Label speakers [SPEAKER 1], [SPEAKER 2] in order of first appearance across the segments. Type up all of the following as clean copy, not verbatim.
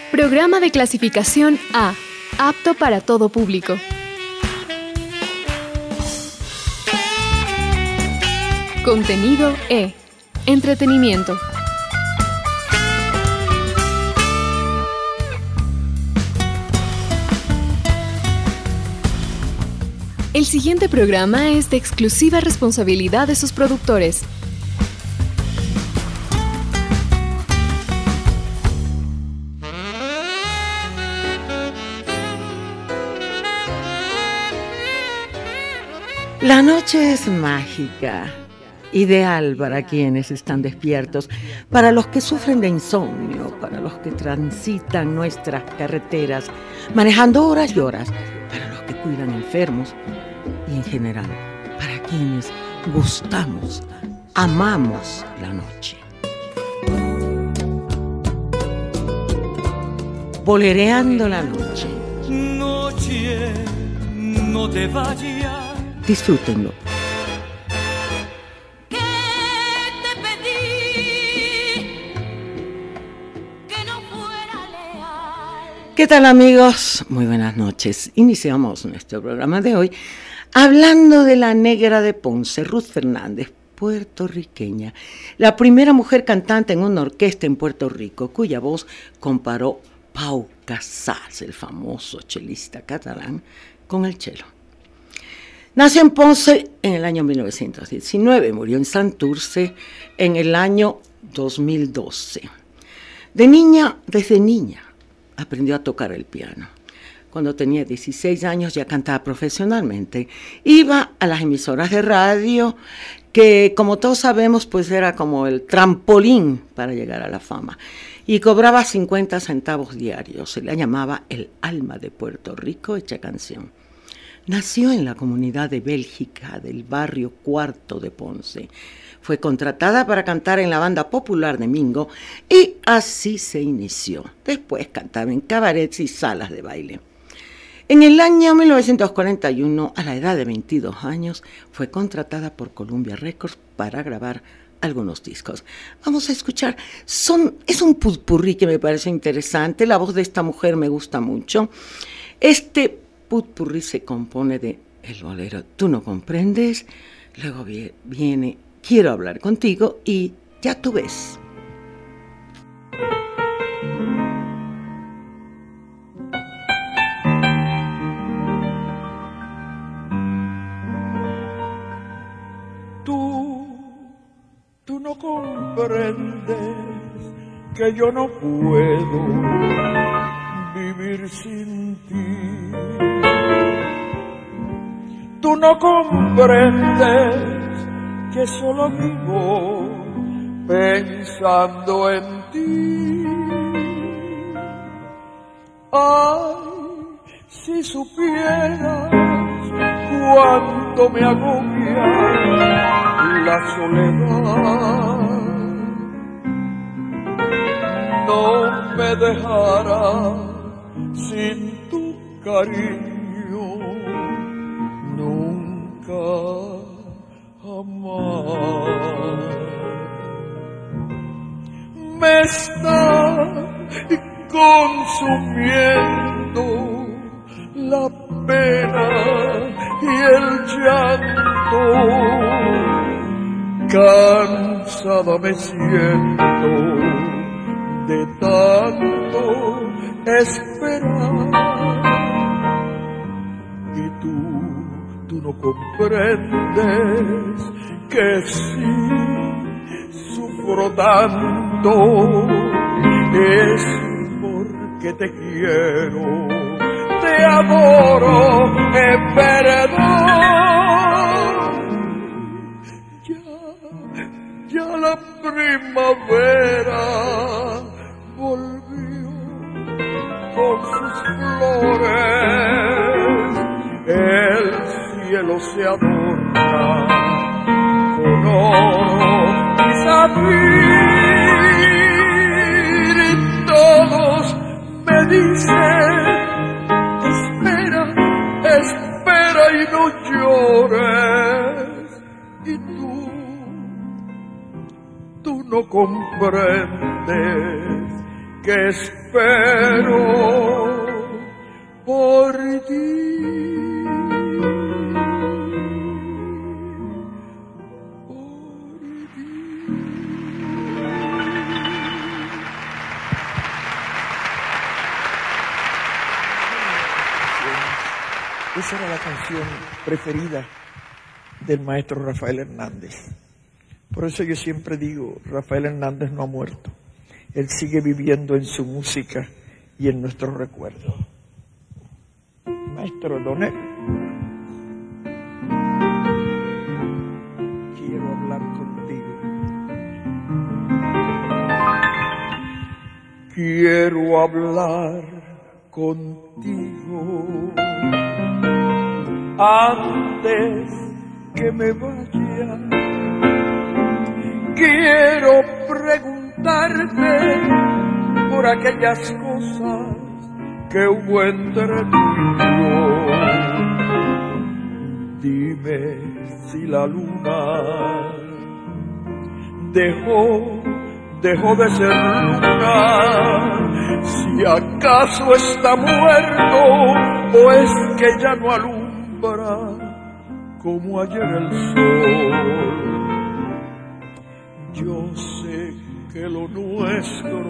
[SPEAKER 1] Programa de clasificación A, apto para todo público. Contenido E, entretenimiento. El siguiente programa es de exclusiva responsabilidad de sus productores.
[SPEAKER 2] La noche es mágica, ideal para quienes están despiertos, para los que sufren de insomnio, para los que transitan nuestras carreteras, manejando horas y horas, para los que cuidan enfermos y en general, para quienes gustamos, amamos la noche. Bolereando la noche.
[SPEAKER 3] Noche, no te vayas.
[SPEAKER 2] Disfrútenlo.
[SPEAKER 4] ¿Qué te pedí? Que no fuera leal.
[SPEAKER 2] ¿Qué tal, amigos? Muy buenas noches. Iniciamos nuestro programa de hoy hablando de la Negra de Ponce, Ruth Fernández, puertorriqueña, la primera mujer cantante en una orquesta en Puerto Rico, cuya voz comparó Pau Casals, el famoso chelista catalán, con el chelo. Nació en Ponce en el año 1919, murió en Santurce en el año 2012. Desde niña, aprendió a tocar el piano. Cuando tenía 16 años ya cantaba profesionalmente. Iba a las emisoras de radio, que como todos sabemos, pues era como el trampolín para llegar a la fama. Y cobraba 50 centavos diarios. Se la llamaba el alma de Puerto Rico, hecha canción. Nació en la comunidad de Bélgica del barrio Cuarto de Ponce. Fue contratada para cantar en la banda popular de Mingo y así se inició. Después cantaba en cabarets y salas de baile. En el año 1941, a la edad de 22 años, fue contratada por Columbia Records para grabar algunos discos. Vamos a escuchar, es un putpurrí que me parece interesante, la voz de esta mujer me gusta mucho. Este putpurrí se compone de el bolero Tú no comprendes, luego viene Quiero hablar contigo y Ya tú ves.
[SPEAKER 3] Tú no comprendes que yo no puedo vivir sin ti. Tú no comprendes que solo vivo pensando en ti. Ay, si supieras cuánto me agobia la soledad, no me dejará sin tu cariño nunca jamás. Me está consumiendo la pena y el llanto, cansada me siento de tanto esperar. Y tú no comprendes que si sufro tanto es porque te quiero, te adoro, en verdad. Ya la primavera volvió con sus flores, el cielo se adorna con oro y zafir, y todos me dicen espera y no llores. Y tú no comprendes que espero por ti.
[SPEAKER 5] Esa era la canción preferida del maestro Rafael Hernández. Por eso yo siempre digo, Rafael Hernández no ha muerto. Él sigue viviendo en su música y en nuestros recuerdos. Maestro Donel, quiero hablar contigo.
[SPEAKER 3] Quiero hablar contigo antes que me vaya. Quiero preguntarte por aquellas cosas que hubo entre tú y yo. Dime si la luna dejó de ser luna, si acaso está muerto o es que ya no alumbra como ayer el sol. Yo sé que lo nuestro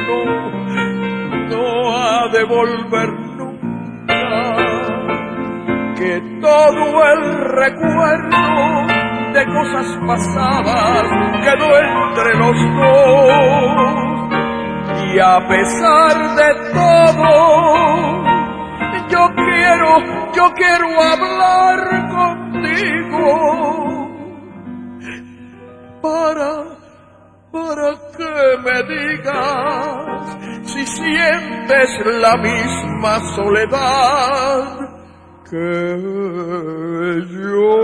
[SPEAKER 3] no ha de volver nunca, que todo el recuerdo de cosas pasadas quedó entre los dos, y a pesar de todo yo quiero hablar contigo para que me digas si sientes la misma soledad que yo.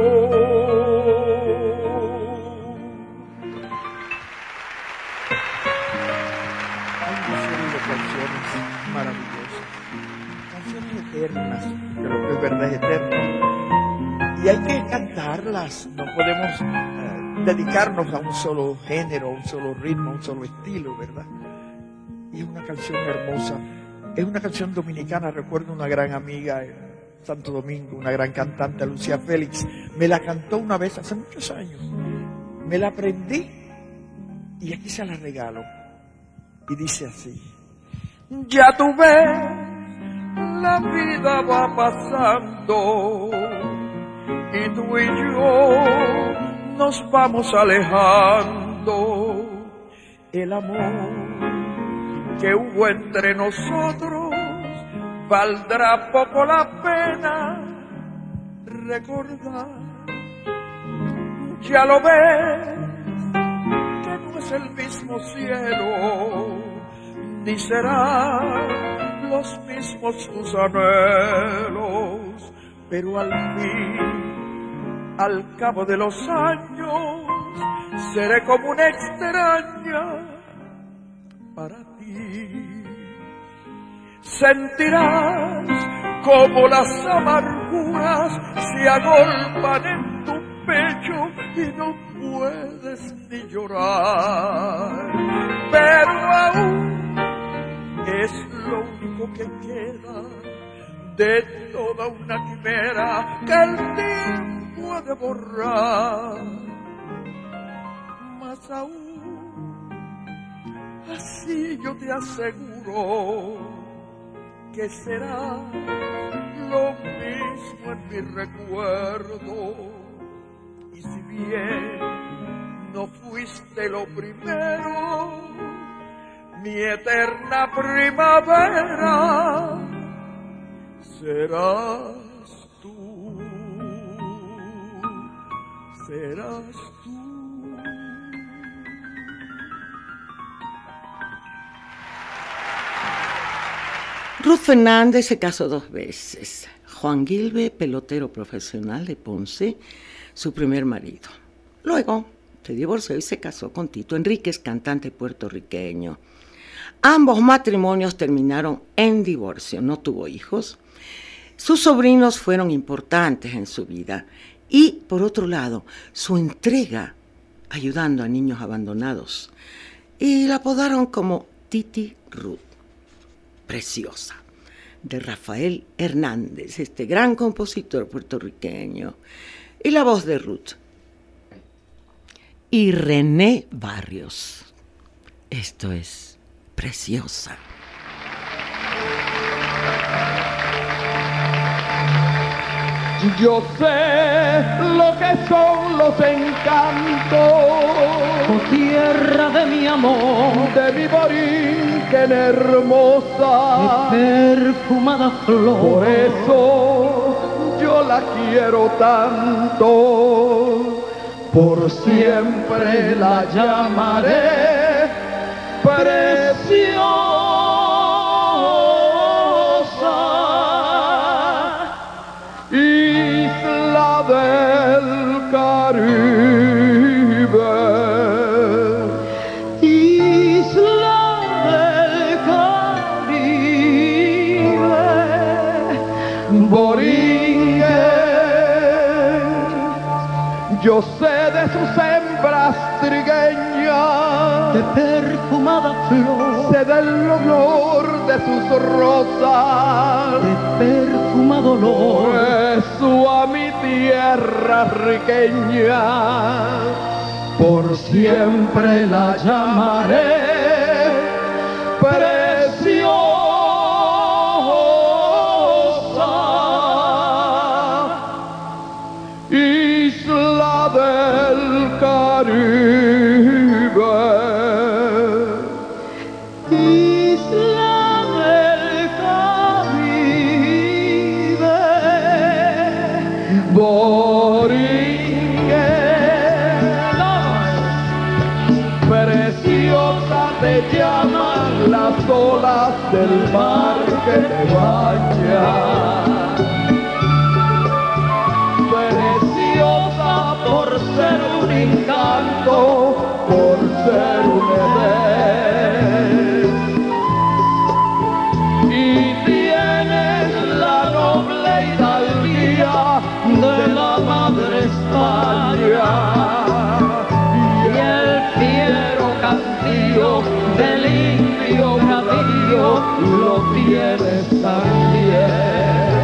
[SPEAKER 5] Maravillosas, canciones eternas, pero que es verdad, es eterno, y hay que cantarlas. No podemos dedicarnos a un solo género, a un solo ritmo, a un solo estilo, ¿verdad? Y es una canción hermosa, es una canción dominicana. Recuerdo una gran amiga en Santo Domingo, una gran cantante, Lucía Félix, me la cantó una vez hace muchos años, me la aprendí y aquí se la regalo, y dice así:
[SPEAKER 3] ya tú ves, la vida va pasando y tú y yo nos vamos alejando. El amor que hubo entre nosotros valdrá poco la pena recordar. Ya lo ves, que no es el mismo cielo, ni serán los mismos sus anhelos, pero al fin, al cabo de los años, seré como una extraña para ti. Sentirás como las amarguras se agolpan en tu pecho y no puedes ni llorar, pero aún es lo único que queda de toda una quimera que el tiempo ha de borrar. Más aún, así yo te aseguro que será lo mismo en mi recuerdo. Y si bien no fuiste lo primero, mi eterna primavera serás tú, serás tú.
[SPEAKER 2] Ruth Fernández se casó 2 veces. Juan Gilbe, pelotero profesional de Ponce, su primer marido. Luego se divorció y se casó con Tito Enríquez, cantante puertorriqueño. Ambos matrimonios terminaron en divorcio, no tuvo hijos. Sus sobrinos fueron importantes en su vida y, por otro lado, su entrega ayudando a niños abandonados. Y la apodaron como Titi Ruth, preciosa, de Rafael Hernández, este gran compositor puertorriqueño, y la voz de Ruth. Y René Barrios, esto es Preciosa.
[SPEAKER 3] Yo sé lo que son los encantos,
[SPEAKER 6] oh tierra de mi amor,
[SPEAKER 3] de mi Borinquen hermosa,
[SPEAKER 6] mi perfumada flor.
[SPEAKER 3] Por eso yo la quiero tanto, por siempre la llamaré preciosa. Isla del Caribe,
[SPEAKER 6] isla del Caribe,
[SPEAKER 3] Borinquen. Yo sé de sus hembras trigueñas,
[SPEAKER 6] de perfumada flor,
[SPEAKER 3] sé del olor de sus rosas,
[SPEAKER 6] de perfumado olor.
[SPEAKER 3] Eso a mi tierra riqueña, por siempre la llamaré preciosa. Isla del Caribe,
[SPEAKER 6] isla del Caribe,
[SPEAKER 3] Borinquen. Preciosa te llaman las olas del mar que te bañan. Preciosa por ser un encanto, por ser un edén. Y tienes la noble hidalguía de la madre España,
[SPEAKER 6] y el fiero cantillo del indio navío
[SPEAKER 3] lo tienes también.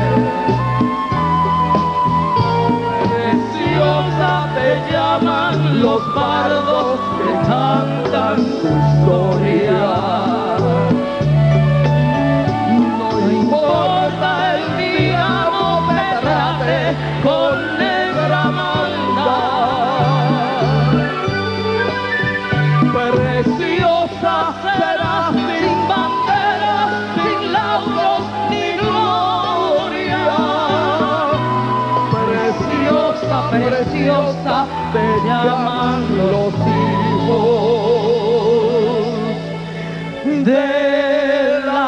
[SPEAKER 3] Preciosa te llaman los bardos que cantan tu historia. No importa el día, no me trate con negra maldad. Preciosa serás sin banderas, sin lauros ni gloria. Preciosa, preciosa te llaman los hijos de la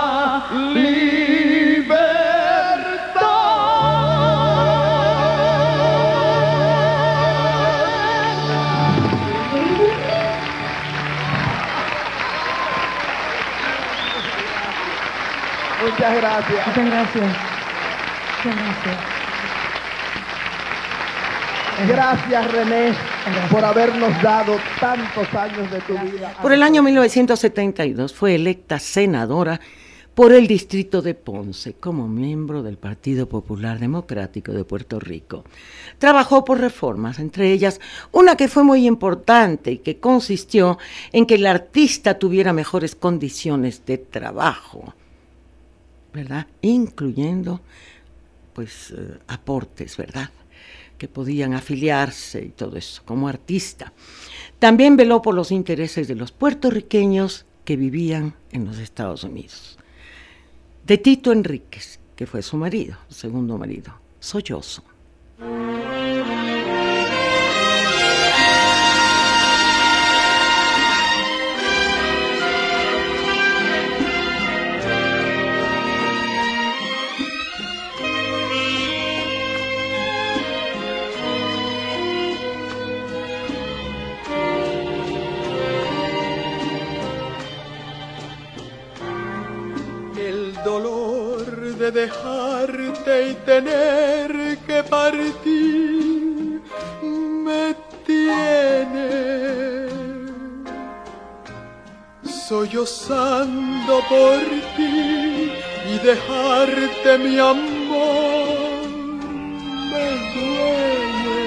[SPEAKER 3] Muchas gracias.
[SPEAKER 6] Muchas gracias. Muchas gracias.
[SPEAKER 5] Gracias, René, por habernos dado tantos años de tu vida.
[SPEAKER 2] Por el año 1972 fue electa senadora por el distrito de Ponce como miembro del Partido Popular Democrático de Puerto Rico. Trabajó por reformas, entre ellas una que fue muy importante y que consistió en que el artista tuviera mejores condiciones de trabajo, ¿verdad? Incluyendo, pues, aportes, ¿verdad?, que podían afiliarse y todo eso, como artista. También veló por los intereses de los puertorriqueños que vivían en los Estados Unidos. De Tito Enríquez, que fue su marido, segundo marido, Sollozo.
[SPEAKER 3] De dejarte y tener que partir me tiene sollozando por ti y dejarte mi amor me duele.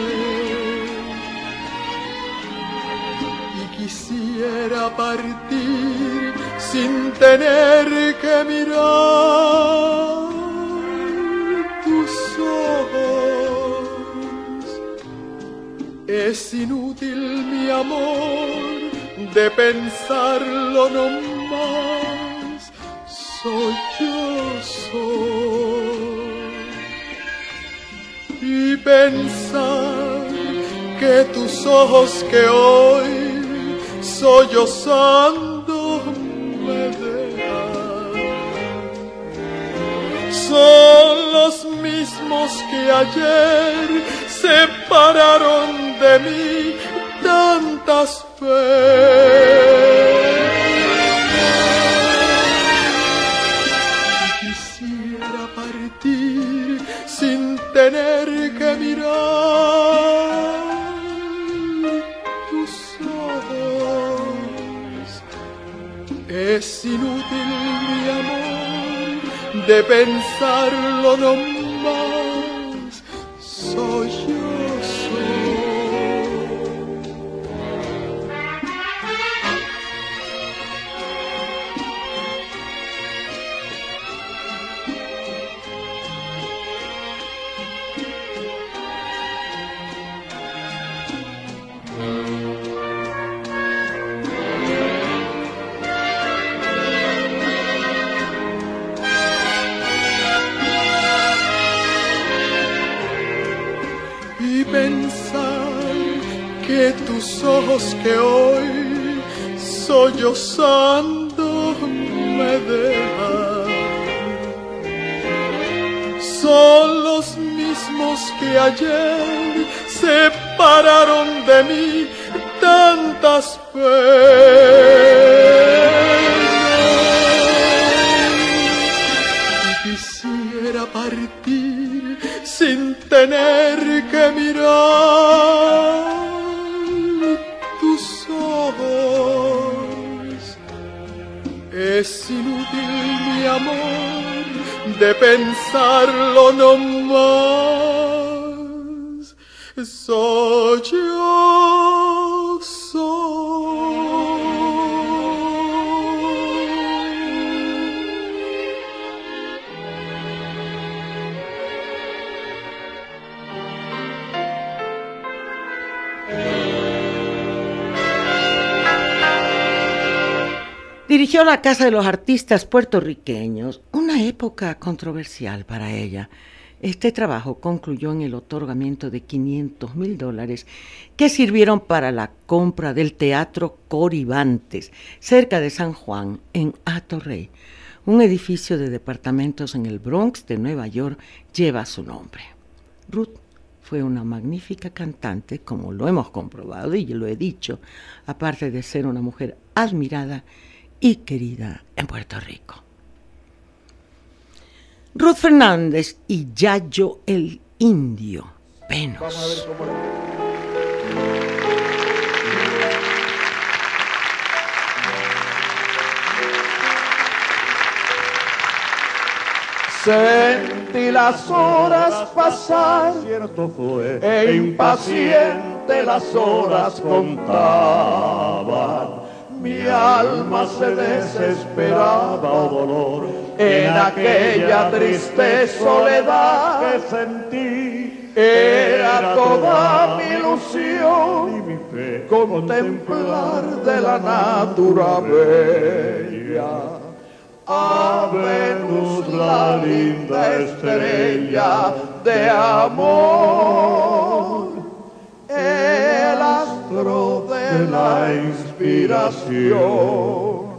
[SPEAKER 3] Y quisiera partir sin tener que mirar tus ojos. Es inútil mi amor de pensarlo no más, sollozo. Y pensar que tus ojos que hoy sollozando me dejan son los mismos que ayer separaron de mí tantas veces. Quisiera partir sin tener que mirar tus ojos. Es inútil mi amor de pensarlo no más, soy yo. Pensar que tus ojos que hoy sollozando me dejan son los mismos que ayer separaron de mí tantas veces. Quisiera partir sin tener que mirar tus ojos. Es inútil mi amor de pensarlo no más, soy yo,
[SPEAKER 2] Dirigió la Casa de los Artistas Puertorriqueños, una época controversial para ella. Este trabajo concluyó en el otorgamiento de $500,000 que sirvieron para la compra del Teatro Coribantes, cerca de San Juan, en Atorrey. Un edificio de departamentos en el Bronx de Nueva York lleva su nombre. Ruth fue una magnífica cantante, como lo hemos comprobado y yo lo he dicho, aparte de ser una mujer admirada y querida en Puerto Rico. Ruth Fernández y Yayo el Indio, Venus.
[SPEAKER 5] Vamos a ver cómo
[SPEAKER 3] Sentí las horas pasar,
[SPEAKER 7] cierto fue,
[SPEAKER 3] e impaciente las horas contaban. Mi alma se desesperaba,
[SPEAKER 7] oh dolor,
[SPEAKER 3] en aquella triste soledad
[SPEAKER 7] que sentí.
[SPEAKER 3] Era toda mi
[SPEAKER 7] y
[SPEAKER 3] ilusión
[SPEAKER 7] mi fe
[SPEAKER 3] contemplar de la natura bella a Venus, la linda estrella de amor, el astro de la inspiración.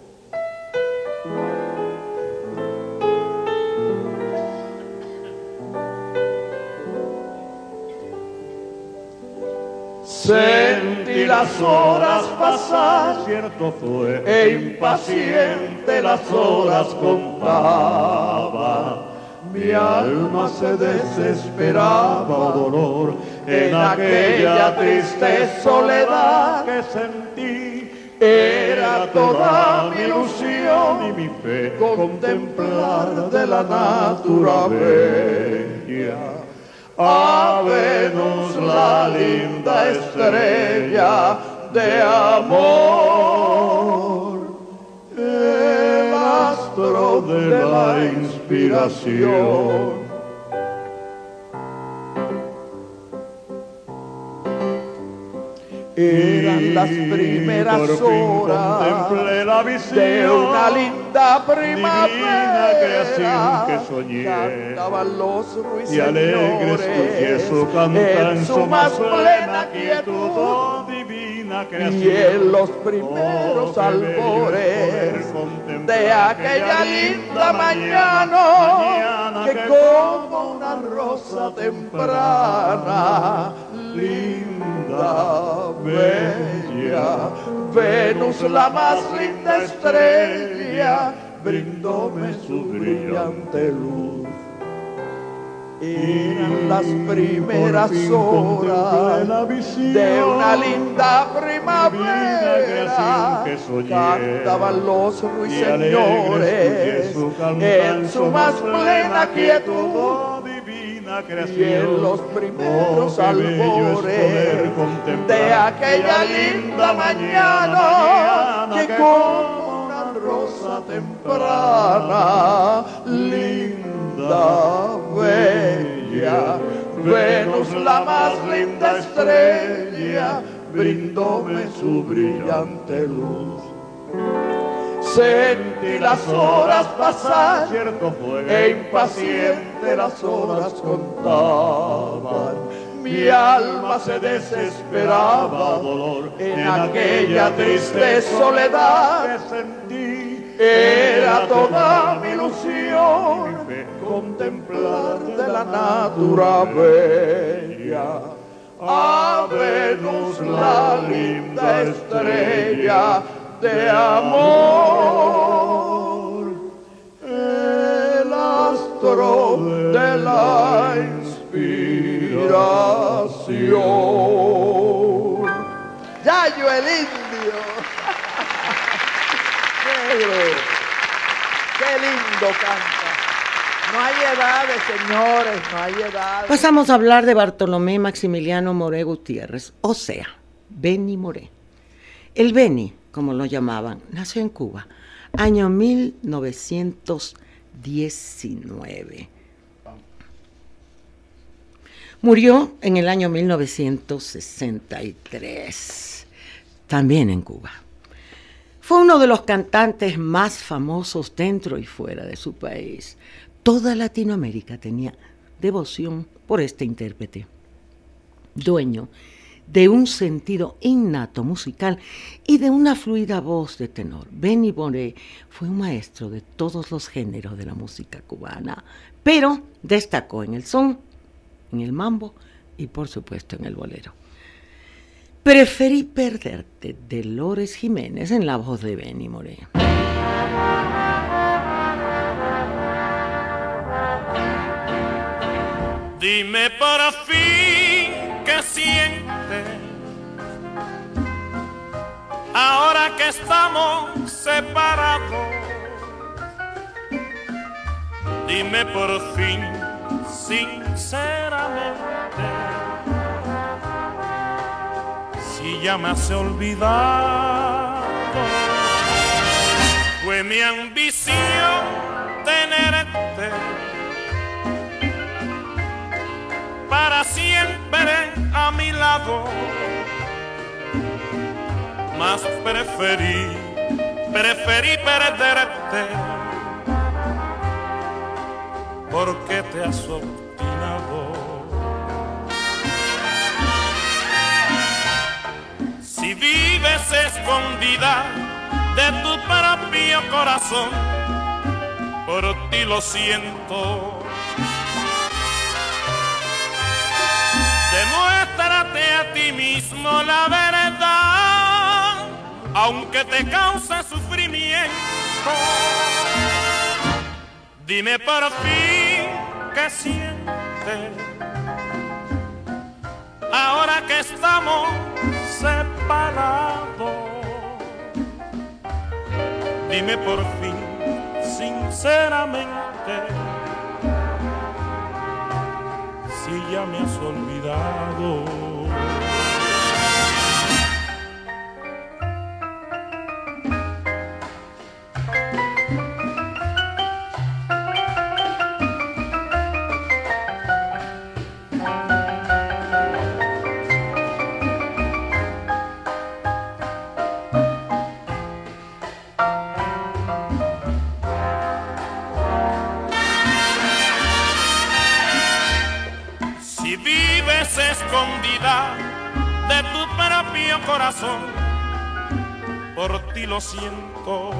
[SPEAKER 3] Sentí las horas pasar,
[SPEAKER 7] cierto fue,
[SPEAKER 3] e impaciente las horas contaba. Mi alma se desesperaba,
[SPEAKER 7] oh dolor,
[SPEAKER 3] en aquella triste soledad
[SPEAKER 7] que sentí.
[SPEAKER 3] Era
[SPEAKER 7] era toda mi ilusión y mi fe contemplar de la natura bella a Venus, la linda estrella de amor, el astro de la inspiración.
[SPEAKER 5] Eran las primeras horas de una linda primavera,
[SPEAKER 7] creación que soñé,
[SPEAKER 5] cantaban los
[SPEAKER 7] y alegre escuché su cantar
[SPEAKER 5] en su más plena quietud,
[SPEAKER 7] oh, divina creación,
[SPEAKER 5] y en los primeros albores de aquella linda mañana, que como una rosa temprana, linda, bella, Venus, la más linda estrella, brindóme su brillante luz. Eran las primeras horas de una linda primavera, cantaban los ruiseñores en su más plena quietud, y en los primeros albores de aquella linda mañana, que como una rosa temprana, linda, bella, Venus, la más linda estrella, brindóme su brillante luz. Sentí las horas pasar, e impaciente las horas contaban. Mi alma se desesperaba dolor en aquella triste soledad. Era toda mi ilusión contemplar de la natura bella a Venus, la linda estrella de amor, el astro de la inspiración. Yayo el indio. Qué lindo canta. No hay edades, señores, no hay edades.
[SPEAKER 2] Pasamos a hablar de Bartolomé Maximiliano Moré Gutiérrez, o sea, Benny Moré. El Benny, como lo llamaban, nació en Cuba, año 1919. Murió en el año 1963, también en Cuba. Fue uno de los cantantes más famosos dentro y fuera de su país. Toda Latinoamérica tenía devoción por este intérprete, dueño de un sentido innato musical y de una fluida voz de tenor. Benny Moré fue un maestro de todos los géneros de la música cubana, pero destacó en el son, en el mambo y por supuesto en el bolero. Preferí perderte, de Dolores Jiménez, en la voz de Benny Moré.
[SPEAKER 8] Dime por fin qué sientes ahora que estamos separados. Dime por fin sinceramente si ya me has olvidado. Fue mi ambición tenerte para siempre a mi lado, mas preferí perderte porque te has obstinado. Si vives escondida de tu propio corazón, por ti lo siento. Demuéstrate a ti mismo la verdad, aunque te cause sufrimiento. Dime por fin qué sientes ahora que estamos separados. dime por fin, sinceramente, si ya me has olvidado. Escondida de tu propio corazón, por ti lo siento.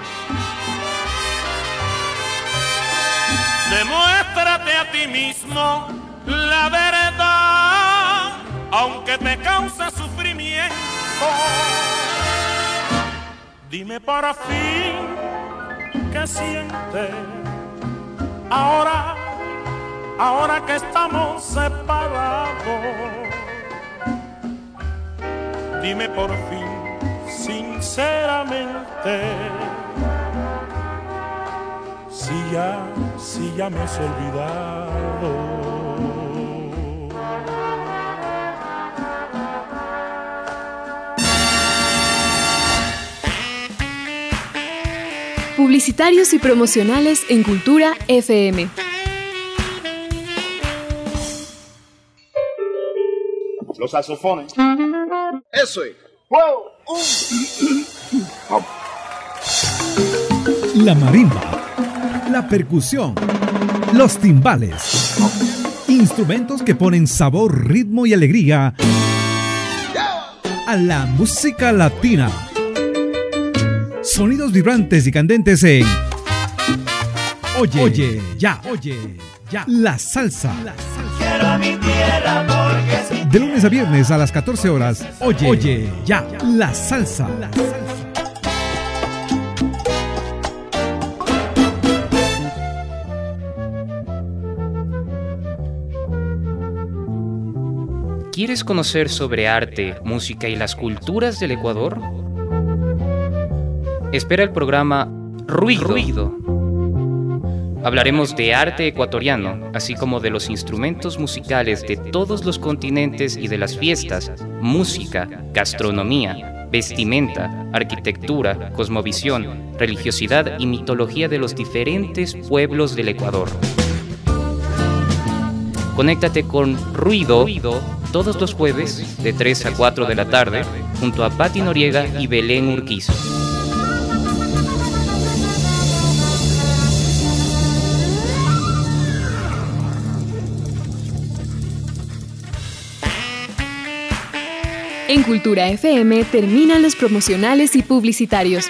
[SPEAKER 8] Demuéstrate a ti mismo la verdad, aunque te cause sufrimiento. Dime por fin qué sientes ahora que estamos separados. Dime por fin, sinceramente, si ya me has olvidado.
[SPEAKER 1] Publicitarios y promocionales en Cultura FM.
[SPEAKER 8] Los saxofones.
[SPEAKER 3] Eso es.
[SPEAKER 9] La marimba, la percusión, los timbales. Instrumentos que ponen sabor, ritmo y alegría a la música latina. Sonidos vibrantes y candentes en Oye, ya. La salsa.
[SPEAKER 4] Quiero mi tierra porque
[SPEAKER 9] De lunes a viernes a las 14 horas. Oye, ya. La salsa.
[SPEAKER 10] ¿Quieres conocer sobre arte, música y las culturas del Ecuador? Espera el programa Ruido. Hablaremos de arte ecuatoriano, así como de los instrumentos musicales de todos los continentes y de las fiestas, música, gastronomía, vestimenta, arquitectura, cosmovisión, religiosidad y mitología de los diferentes pueblos del Ecuador. Conéctate con Ruido todos los jueves de 3 a 4 de la tarde junto a Pati Noriega y Belén Urquizo.
[SPEAKER 1] En Cultura FM terminan los promocionales y publicitarios.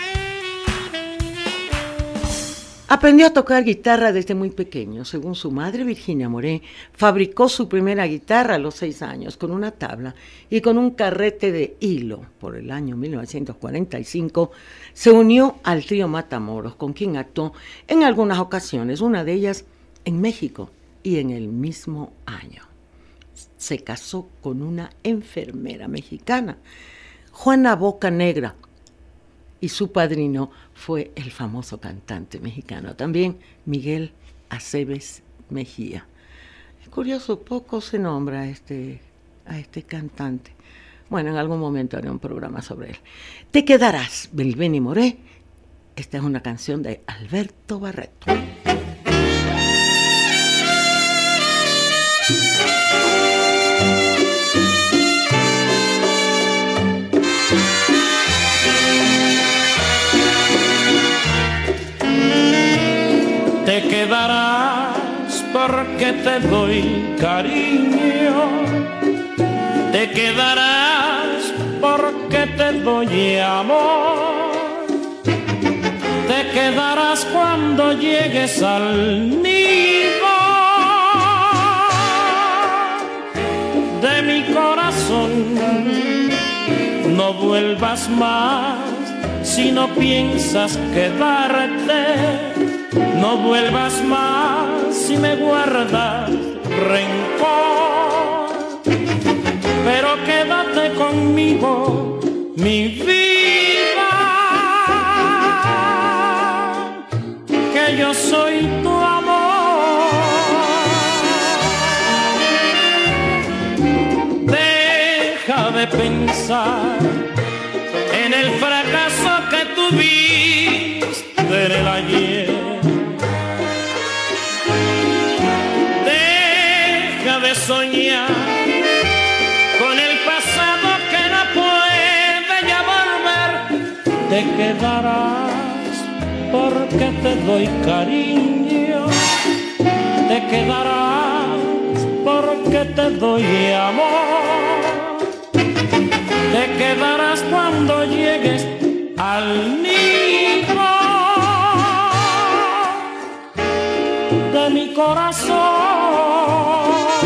[SPEAKER 2] Aprendió a tocar guitarra desde muy pequeño. Según su madre, Virginia Moré, fabricó su primera guitarra a los 6 años con una tabla y con un carrete de hilo. Por el año 1945 se unió al trío Matamoros, con quien actuó en algunas ocasiones, una de ellas en México, y en el mismo año se casó con una enfermera mexicana, Juana Bocanegra, y su padrino fue el famoso cantante mexicano también, Miguel Aceves Mejía. Es curioso, poco se nombra a este cantante. Bueno, en algún momento haré un programa sobre él. Te quedarás, Belbeni Moré. Esta es una canción de Alberto Barreto.
[SPEAKER 8] Te quedarás porque te doy cariño, te quedarás porque te doy amor, te quedarás cuando llegues al nido de mi corazón. No vuelvas más si no piensas quedarte. No vuelvas más si me guardas rencor, pero quédate conmigo, mi vida.
[SPEAKER 6] de pensar en el fracaso que tuviste en el ayer. Deja de soñar con el pasado que no puede ya volver. Te quedarás porque te doy cariño. Te quedarás porque te doy amor. Te quedarás cuando llegues al nido de mi corazón.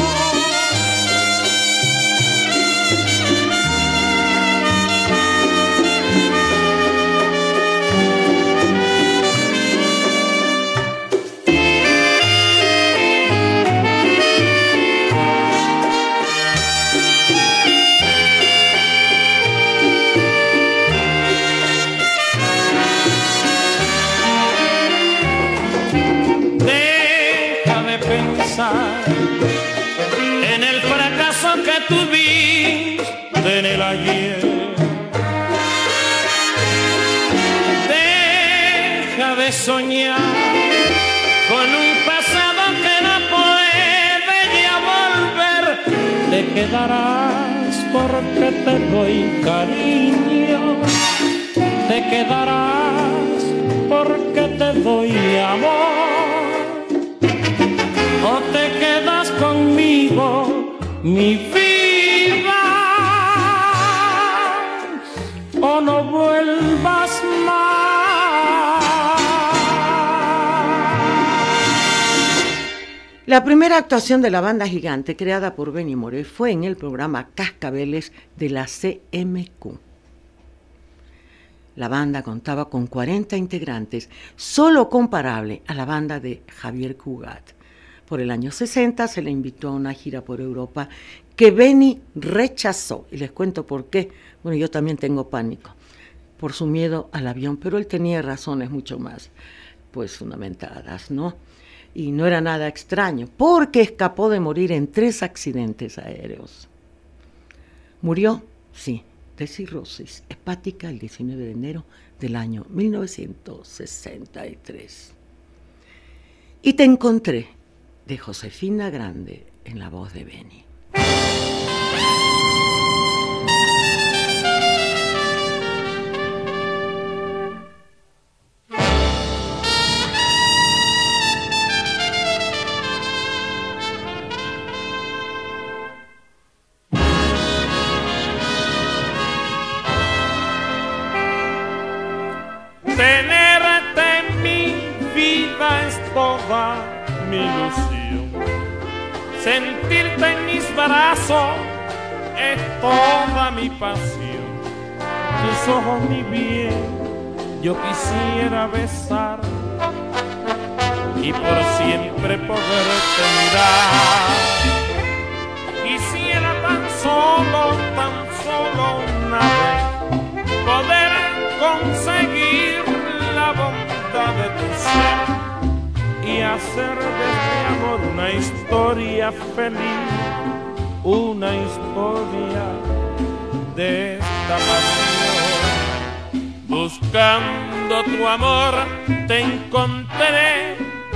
[SPEAKER 6] En el fracaso que tuviste en el ayer. Deja de soñar con un pasado que no puede ya volver. Te quedarás porque te doy cariño. Te quedarás porque te doy amor. O te quedas conmigo, mi vida, o no vuelvas más.
[SPEAKER 2] La primera actuación de la banda Gigante, creada por Benny Moré, fue en el programa Cascabeles de la CMQ. La banda contaba con 40 integrantes, solo comparable a la banda de Javier Cugat. Por el año 60 se le invitó a una gira por Europa que Benny rechazó. Y les cuento por qué. Bueno, yo también tengo pánico por su miedo al avión, pero él tenía razones mucho más, pues, fundamentadas, ¿no? Y no era nada extraño, porque escapó de morir en 3 accidentes aéreos. Murió, sí, de cirrosis hepática el 19 de enero del año 1963. Y te encontré, de Josefina Grande, en la voz de Benny.
[SPEAKER 8] Tenerte en mi vida es toda mi ilusión. Sentirte en mis brazos es toda mi pasión. Tus ojos, mi bien, yo quisiera besar y por siempre poderte mirar. Quisiera tan solo una vez poder conseguir la bondad de tu ser y hacer de este amor una historia feliz, una historia de esta pasión. Buscando tu amor te encontré,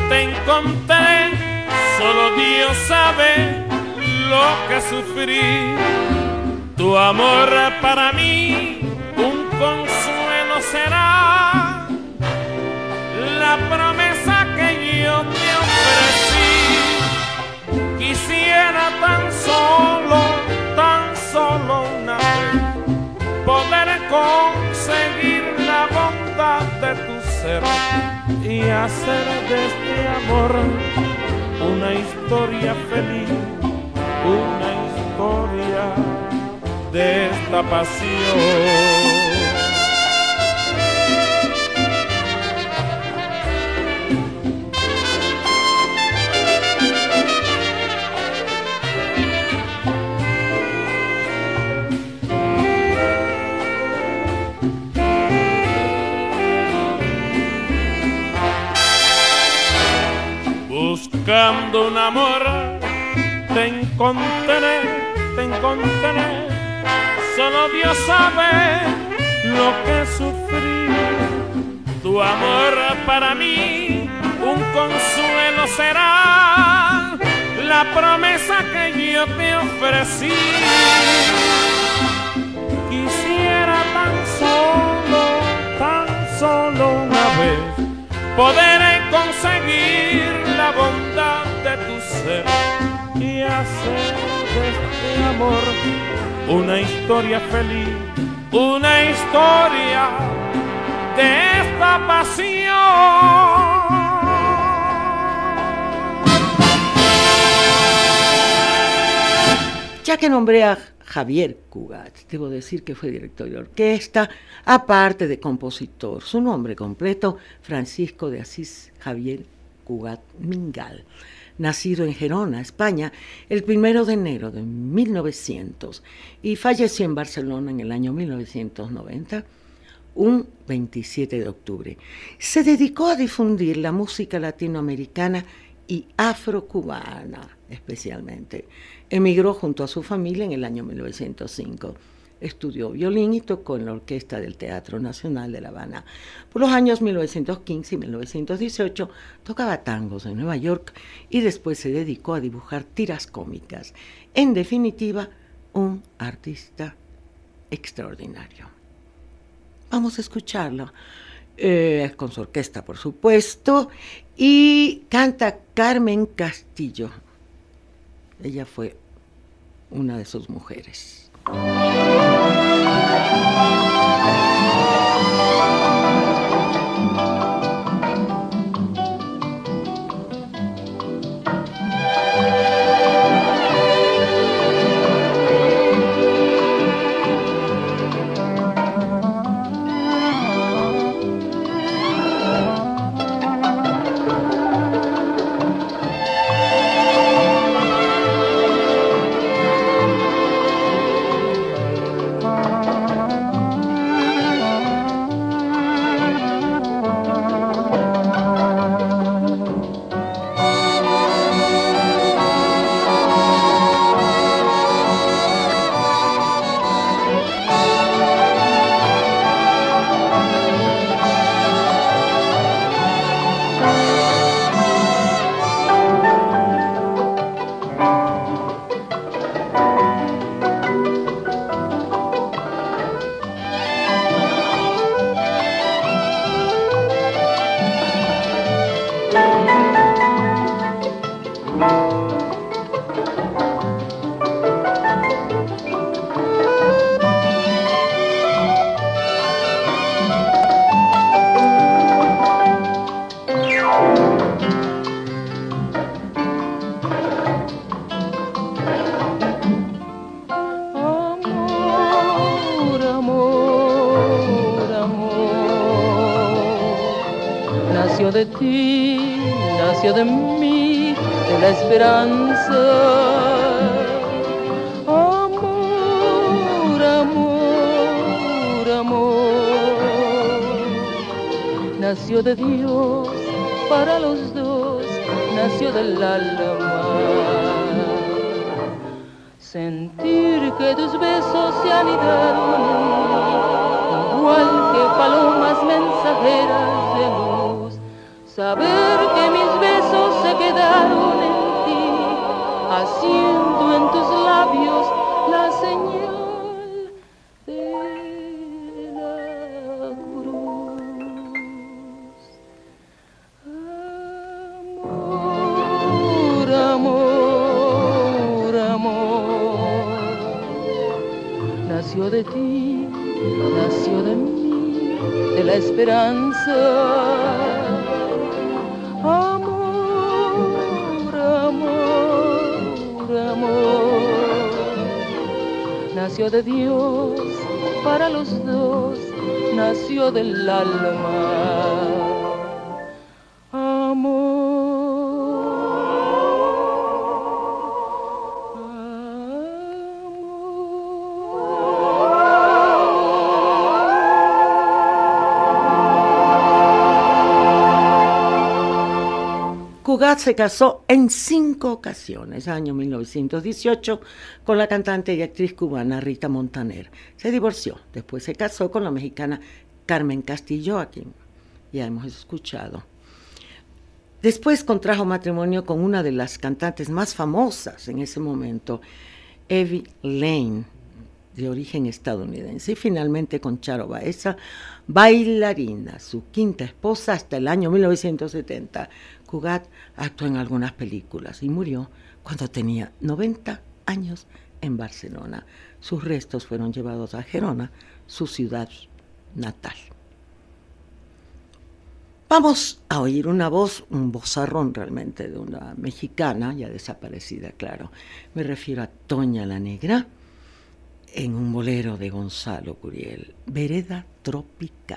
[SPEAKER 8] solo Dios sabe lo que sufrí. Tu amor para mí un consuelo será, la promesa que yo te ofrecí. Quisiera tan solo una vez poder conseguir la bondad de tu ser y hacer de este amor una historia feliz, una historia de esta pasión. Buscando un amor te encontré, solo Dios sabe lo que sufrí. Tu amor para mí un consuelo será, la promesa que yo te ofrecí. Quisiera tan solo una vez poder conseguir la bondad de tu ser y hacer de este amor una historia feliz, una historia de esta pasión.
[SPEAKER 2] Ya que nombré a Javier Cugat, debo decir que fue director de orquesta, aparte de compositor. Su nombre completo, Francisco de Asís Javier Cugat Mingal. Nacido en Gerona, España, el 1 de enero de 1900 y falleció en Barcelona en el año 1990, un 27 de octubre. Se dedicó a difundir la música latinoamericana y afrocubana, especialmente. Emigró junto a su familia en el año 1905. Estudió violín y tocó en la orquesta del Teatro Nacional de La Habana. Por los años 1915 y 1918 tocaba tangos en Nueva York y después se dedicó a dibujar tiras cómicas. En definitiva, un artista extraordinario. Vamos a escucharlo. Con su orquesta, por supuesto, y canta Carmen Castillo. Ella fue una de sus mujeres.
[SPEAKER 11] De ti, nació de mí, de la esperanza. Amor, amor, amor. Nació de Dios para los dos, nació del alma. Sentir que tus besos se anidaron en mí, igual que palomas mensajeras de luz. Saber que mis besos se quedaron en ti, haciendo en tus labios la señal de la cruz. Amor, amor, amor. Nació de ti, nació de mí, de la esperanza. Nació de Dios para los dos, nació del alma.
[SPEAKER 2] Cugat se casó en 5 ocasiones. Año 1918 con la cantante y actriz cubana Rita Montaner. Se divorció, después se casó con la mexicana Carmen Castillo, a quien ya hemos escuchado. Después contrajo matrimonio con una de las cantantes más famosas en ese momento, Evie Lane, de origen estadounidense, y finalmente con Charo Baeza, bailarina, su quinta esposa hasta el año 1970. Cugat actuó en algunas películas y murió cuando tenía 90 años en Barcelona. Sus restos fueron llevados a Gerona, su ciudad natal. Vamos a oír una voz, un vozarrón realmente de una mexicana, ya desaparecida, claro. Me refiero a Toña la Negra, en un bolero de Gonzalo Curiel, Vereda Tropical.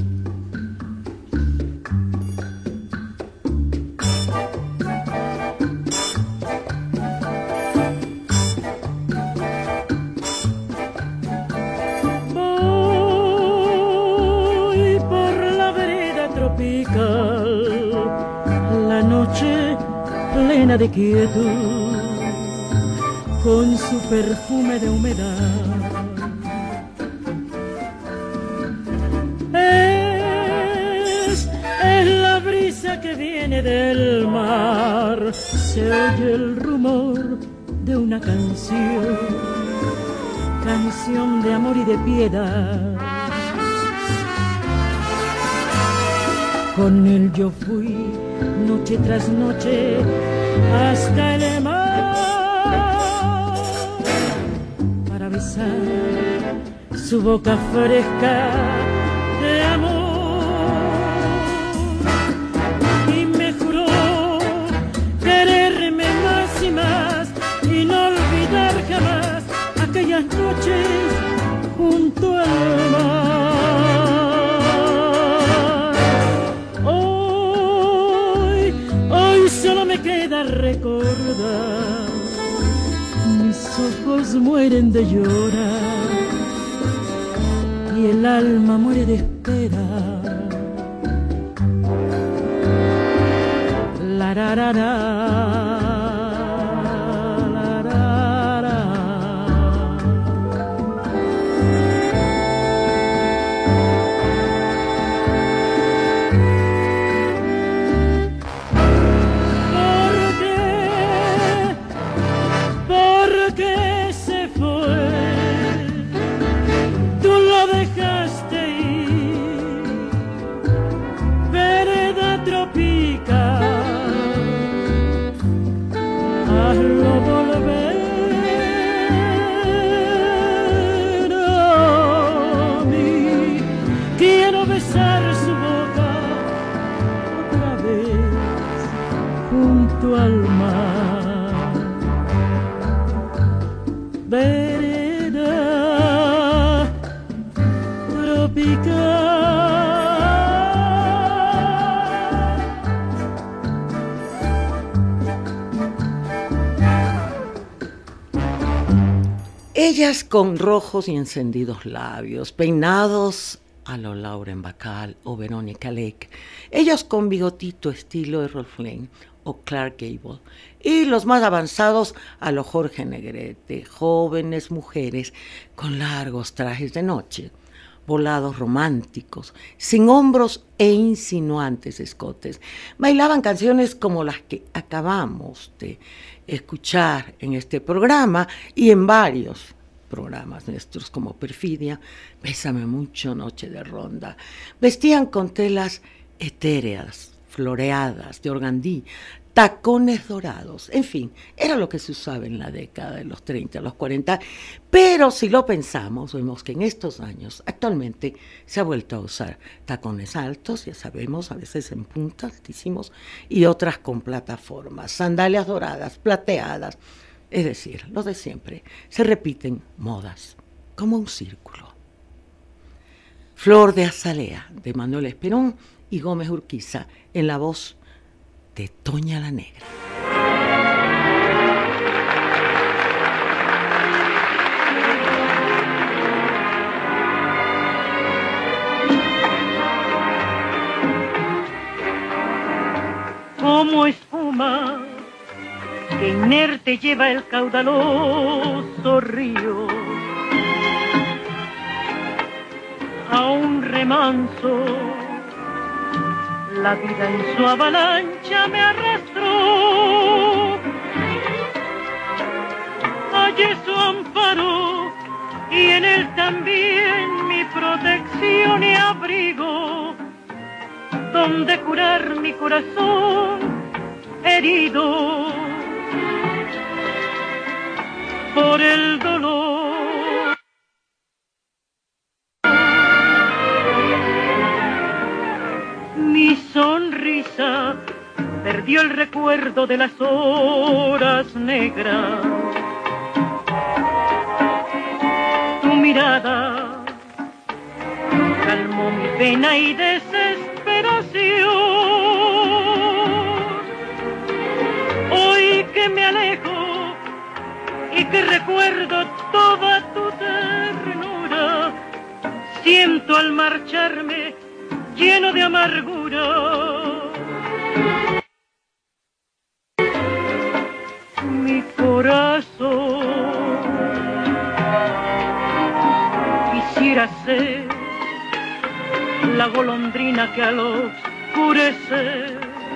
[SPEAKER 12] Voy por la vereda tropical, la noche plena de quietud, con su perfume de humedad. Es la brisa que viene del mar, se oye el rumor de una canción, canción de amor y de piedad. Con él yo fui noche tras noche hasta el mar, para besar su boca fresca de amor. Y me juró quererme más y más y no olvidar jamás aquellas noches junto al mar. Hoy solo me queda recordar, mis ojos mueren de llorar y el alma muere de esperar. La ra ra ra. Al mar, vereda tropical.
[SPEAKER 2] Ellas con rojos y encendidos labios, peinados a lo Lauren Bacall o Verónica Lake, ellos con bigotito estilo Errol Flynn o Clark Gable, y los más avanzados a lo Jorge Negrete, jóvenes mujeres con largos trajes de noche, volados románticos, sin hombros e insinuantes escotes. Bailaban canciones como las que acabamos de escuchar en este programa y en varios programas nuestros como Perfidia, Bésame mucho, Noche de Ronda. Vestían con telas etéreas, floreadas, de organdí, tacones dorados, en fin, era lo que se usaba en la década de los 30, los 40, pero si lo pensamos, vemos que en estos años, actualmente, se ha vuelto a usar tacones altos, ya sabemos, a veces en punta, altísimos, y otras con plataformas, sandalias doradas, plateadas, es decir, lo de siempre, se repiten modas, como un círculo. Flor de Azalea, de Manuel Esperón y Gómez Urquiza, en la voz de Toña la Negra.
[SPEAKER 12] Como espuma que inerte lleva el caudaloso río. A un remanso, la vida en su avalancha me arrastró. Hallé su amparo y en él también mi protección y abrigo, donde curar mi corazón herido por el dolor. Mi sonrisa perdió el recuerdo de las horas negras. Tu mirada calmó mi pena y desesperación. Hoy que me alejo y que recuerdo toda tu ternura, siento al marcharme lleno de amargura. Mi corazón quisiera ser la golondrina que al oscurecer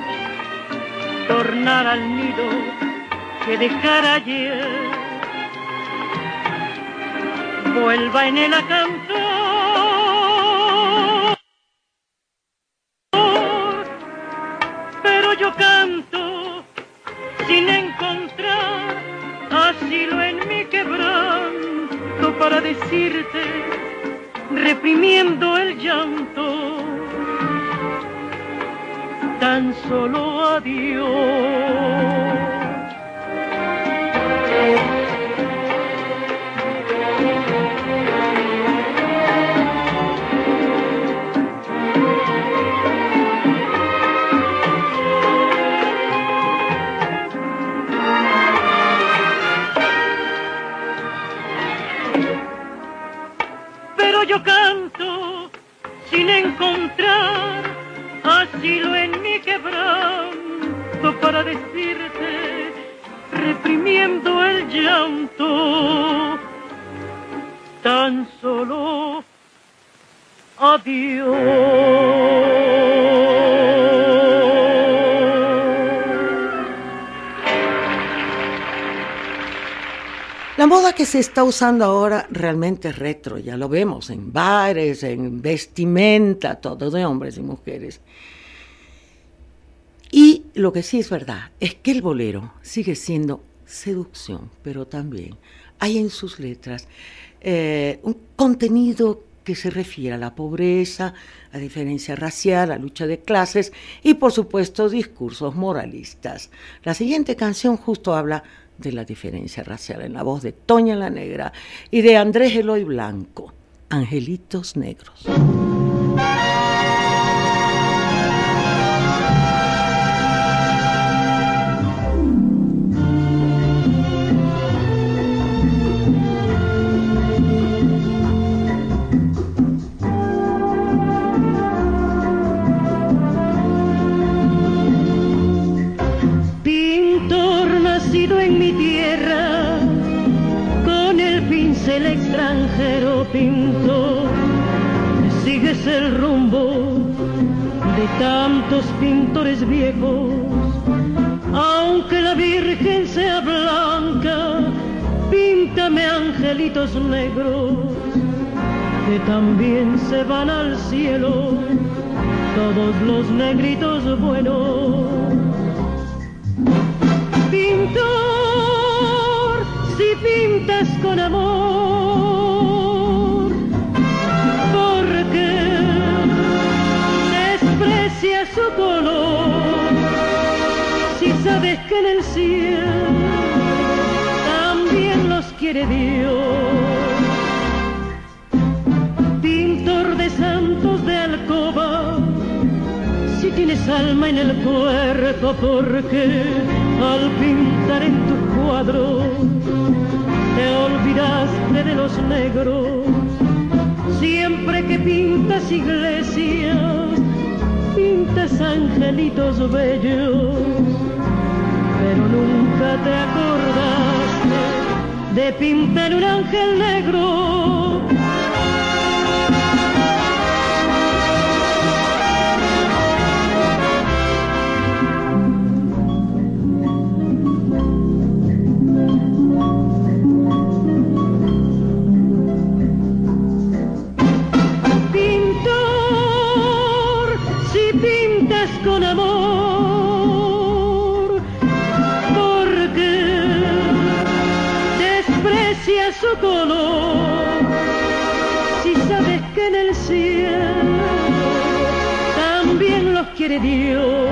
[SPEAKER 12] tornar al nido que dejara ayer, vuelva en él a cantar. Pero yo canto sin encontrar asilo en mi quebranto para decirte, reprimiendo el llanto, tan solo adiós. Pero yo canto sin encontrar asilo en mi quebranto para decirte, reprimiendo el llanto, tan solo adiós.
[SPEAKER 2] La moda que se está usando ahora realmente es retro, ya lo vemos en bares, en vestimenta, todo de hombres y mujeres. Y lo que sí es verdad es que el bolero sigue siendo seducción, pero también hay en sus letras un contenido que se refiere a la pobreza, a diferencia racial, a lucha de clases y por supuesto discursos moralistas. La siguiente canción justo habla de la diferencia racial en la voz de Toña la Negra y de Andrés Eloy Blanco, Angelitos Negros.
[SPEAKER 12] En mi tierra, con el pincel extranjero pinto, sigues el rumbo de tantos pintores viejos. Aunque la Virgen sea blanca, píntame angelitos negros, que también se van al cielo, todos los negritos buenos. Pintor, si pintas con amor, ¿por qué desprecias su color? Si sabes que en el cielo también los quiere Dios. Pintor de santos de alcoba, si tienes alma en el cuerpo, porque al pintar en tus cuadros te olvidaste de los negros. Siempre que pintas iglesias, pintas angelitos bellos, pero nunca te acordaste de pintar un ángel negro. Pintor, si pintas con amor, ¿por qué desprecias su color? Si sabes que en el cielo también los quiere Dios.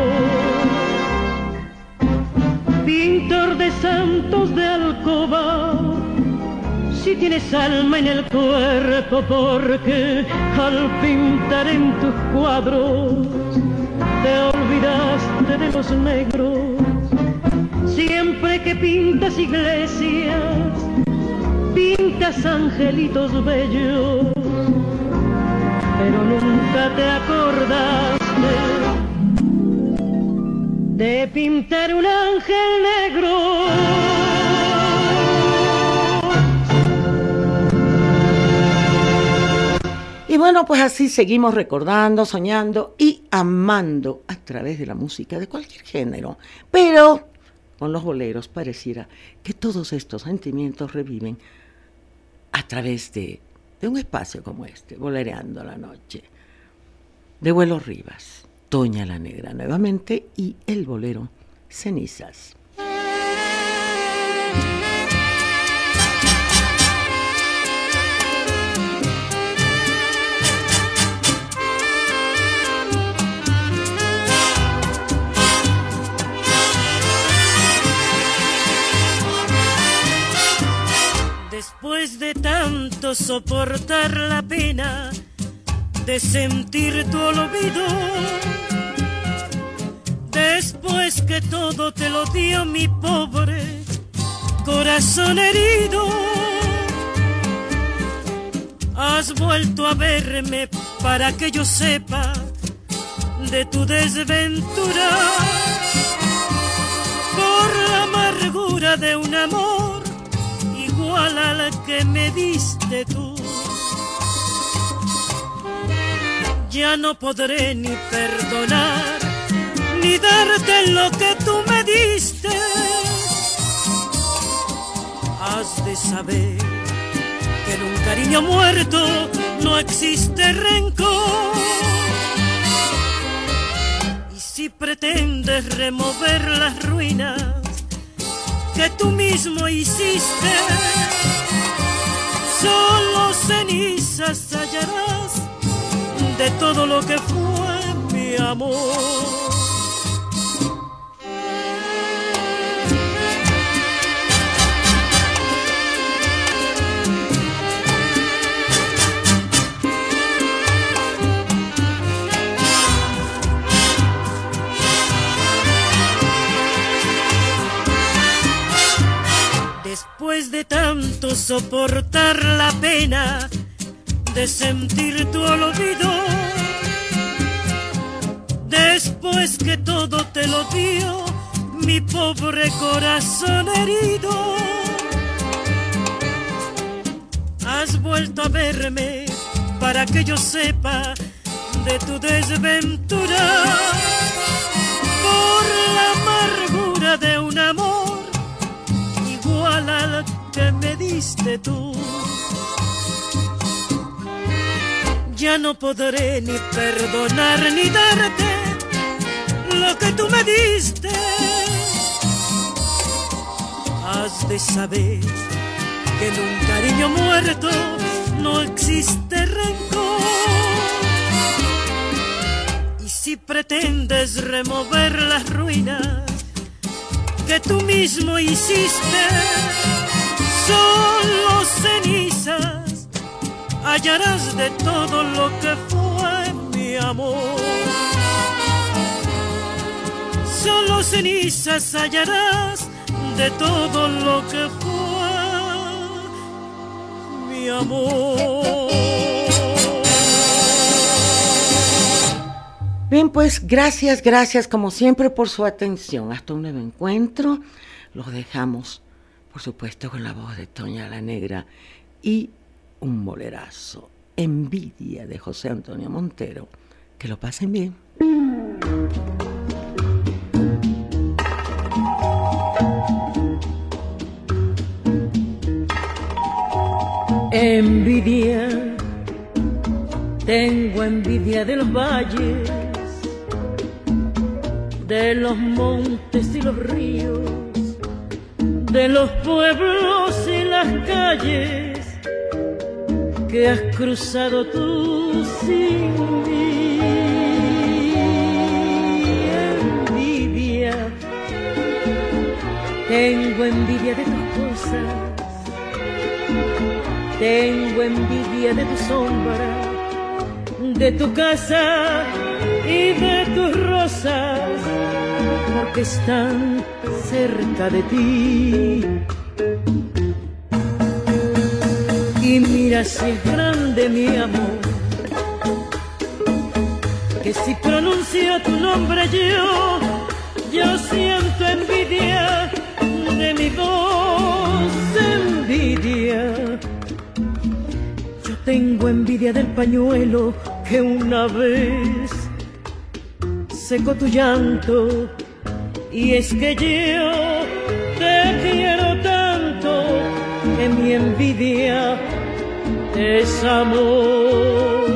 [SPEAKER 12] Pintor de santos de alcoba, si tienes alma en el cuerpo, porque al pintar en tus cuadros te olvidaste de los negros. Siempre que pintas iglesias, pintas angelitos bellos, pero nunca te acordaste de pintar un ángel negro.
[SPEAKER 2] Y bueno, pues así seguimos recordando, soñando y amando a través de la música de cualquier género. Pero con los boleros pareciera que todos estos sentimientos reviven a través de un espacio como este, Bolereando la Noche. De Vuelo Rivas, Toña la Negra nuevamente y el bolero Cenizas.
[SPEAKER 12] Después de tanto soportar la pena de sentir tu olvido, después que todo te lo dio mi pobre corazón herido, has vuelto a verme para que yo sepa de tu desventura, por la amargura de un amor igual al que me diste tú. Ya no podré ni perdonar, ni darte lo que tú me diste. Has de saber que en un cariño muerto no existe rencor. Y si pretendes remover las ruinas que tú mismo hiciste, solo cenizas hallarás de todo lo que fue mi amor. Después de tanto soportar la pena de sentir tu olvido, después que todo te lo dio mi pobre corazón herido, has vuelto a verme para que yo sepa de tu desventura, por la amargura de un amor igual al que me diste tú. Ya no podré ni perdonar ni darte lo que tú me diste. Has de saber que en un cariño muerto no existe rencor. Y si pretendes remover las ruinas que tú mismo hiciste, solo cenizas hallarás de todo lo que fue mi amor. Solo cenizas hallarás de todo lo que fue mi amor.
[SPEAKER 2] Bien, pues gracias como siempre por su atención. Hasta un nuevo encuentro. Los dejamos, por supuesto, con la voz de Toña la Negra y un bolerazo, Envidia, de José Antonio Montero. Que lo pasen bien.
[SPEAKER 11] Envidia, tengo envidia de los valles, de los montes y los ríos, de los pueblos y las calles que has cruzado tú sin mí. Envidia, tengo envidia de tus cosas, tengo envidia de tu sombra, de tu casa y de tus rosas, porque están cerca de ti. Y mira si es grande mi amor, que si pronuncio tu nombre yo siento envidia de mi voz, envidia. Yo tengo envidia del pañuelo que una vez secó tu llanto, y es que yo te quiero tanto que mi envidia es amor.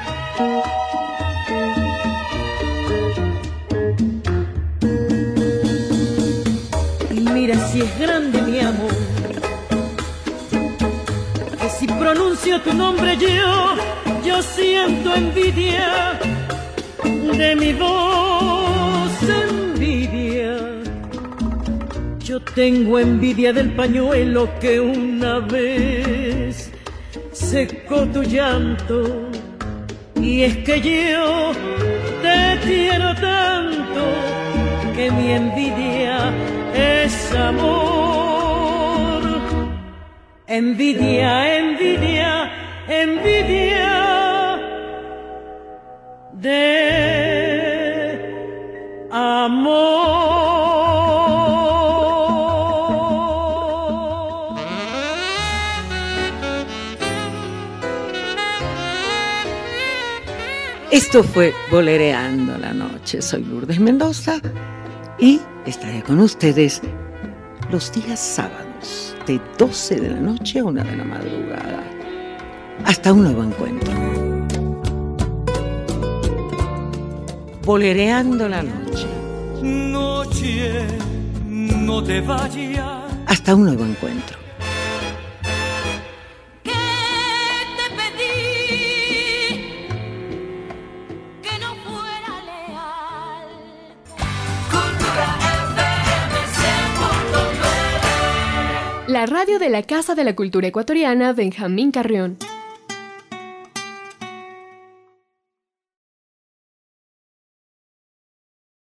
[SPEAKER 11] Y mira si es grande mi amor, que si pronuncio tu nombre yo siento envidia de mi voz, envidia. Yo tengo envidia del pañuelo que una vez secó tu llanto, y es que yo te quiero tanto que mi envidia es amor. Envidia, envidia, envidia de amor.
[SPEAKER 2] Esto fue Bolereando la Noche. Soy Lourdes Mendoza y estaré con ustedes los días sábados de 12 de la noche a 1 de la madrugada. Hasta un nuevo encuentro. Bolereando la Noche.
[SPEAKER 4] Noche, no te vayas.
[SPEAKER 2] Hasta un nuevo encuentro.
[SPEAKER 1] La radio de la Casa de la Cultura Ecuatoriana Benjamín Carrión.